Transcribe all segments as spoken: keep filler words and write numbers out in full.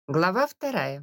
Глава вторая.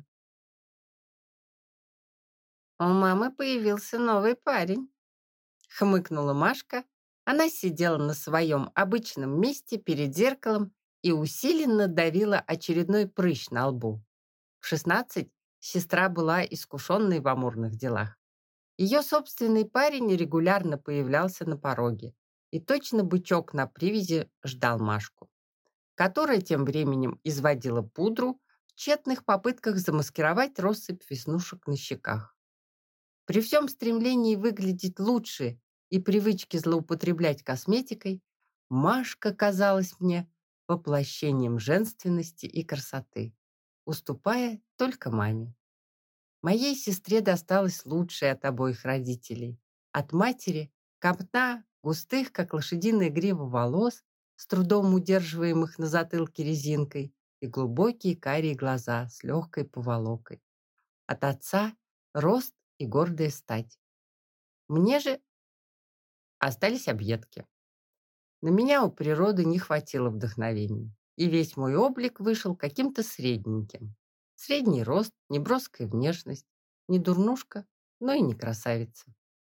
«У мамы появился новый парень», — хмыкнула Машка. Она сидела на своем обычном месте перед зеркалом и усиленно давила очередной прыщ на лбу. В шестнадцать сестра была искушенной в амурных делах. Ее собственный парень регулярно появлялся на пороге, и точно бычок на привязи ждал Машку, которая тем временем изводила пудру в тщетных попытках замаскировать россыпь веснушек на щеках. При всем стремлении выглядеть лучше и привычке злоупотреблять косметикой, Машка казалась мне воплощением женственности и красоты, уступая только маме. Моей сестре досталось лучшее от обоих родителей. От матери копна густых, как лошадиная грива, волос, с трудом удерживаемых на затылке резинкой, и глубокие карие глаза с легкой поволокой. От отца рост и гордая стать. Мне же остались объедки. На меня у природы не хватило вдохновения, и весь мой облик вышел каким-то средненьким. Средний рост, неброская внешность, не дурнушка, но и не красавица.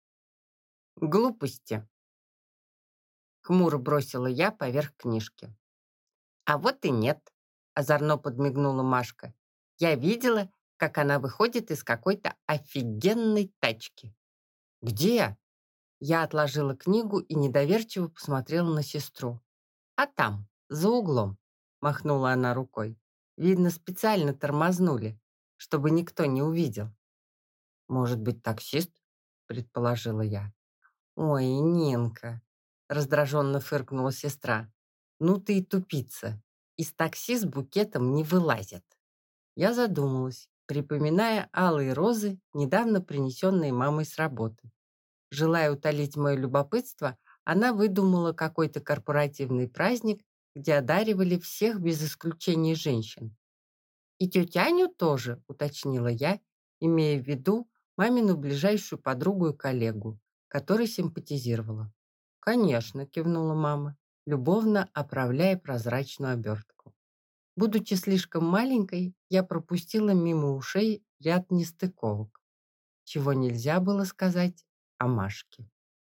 Глупости, хмуро бросила я поверх книжки. А вот и нет, озорно подмигнула Машка. Я видела, как она выходит из какой-то офигенной тачки. Где? Я отложила книгу и недоверчиво посмотрела на сестру. «А там, за углом», — махнула она рукой. «Видно, специально тормознули, чтобы никто не увидел». «Может быть, таксист?» — предположила я. «Ой, Нинка!» — раздраженно фыркнула сестра. «Ну ты и тупица. Из такси с букетом не вылазят». Я задумалась, припоминая алые розы, недавно принесенные мамой с работы. Желая утолить мое любопытство, она выдумала какой-то корпоративный праздник, где одаривали всех без исключения женщин. «И тетю Аню тоже», — уточнила я, имея в виду мамину ближайшую подругу и коллегу, которой симпатизировала. «Конечно», — кивнула мама, любовно оправляя прозрачную обертку. Будучи слишком маленькой, я пропустила мимо ушей ряд нестыковок, чего нельзя было сказать о Машке.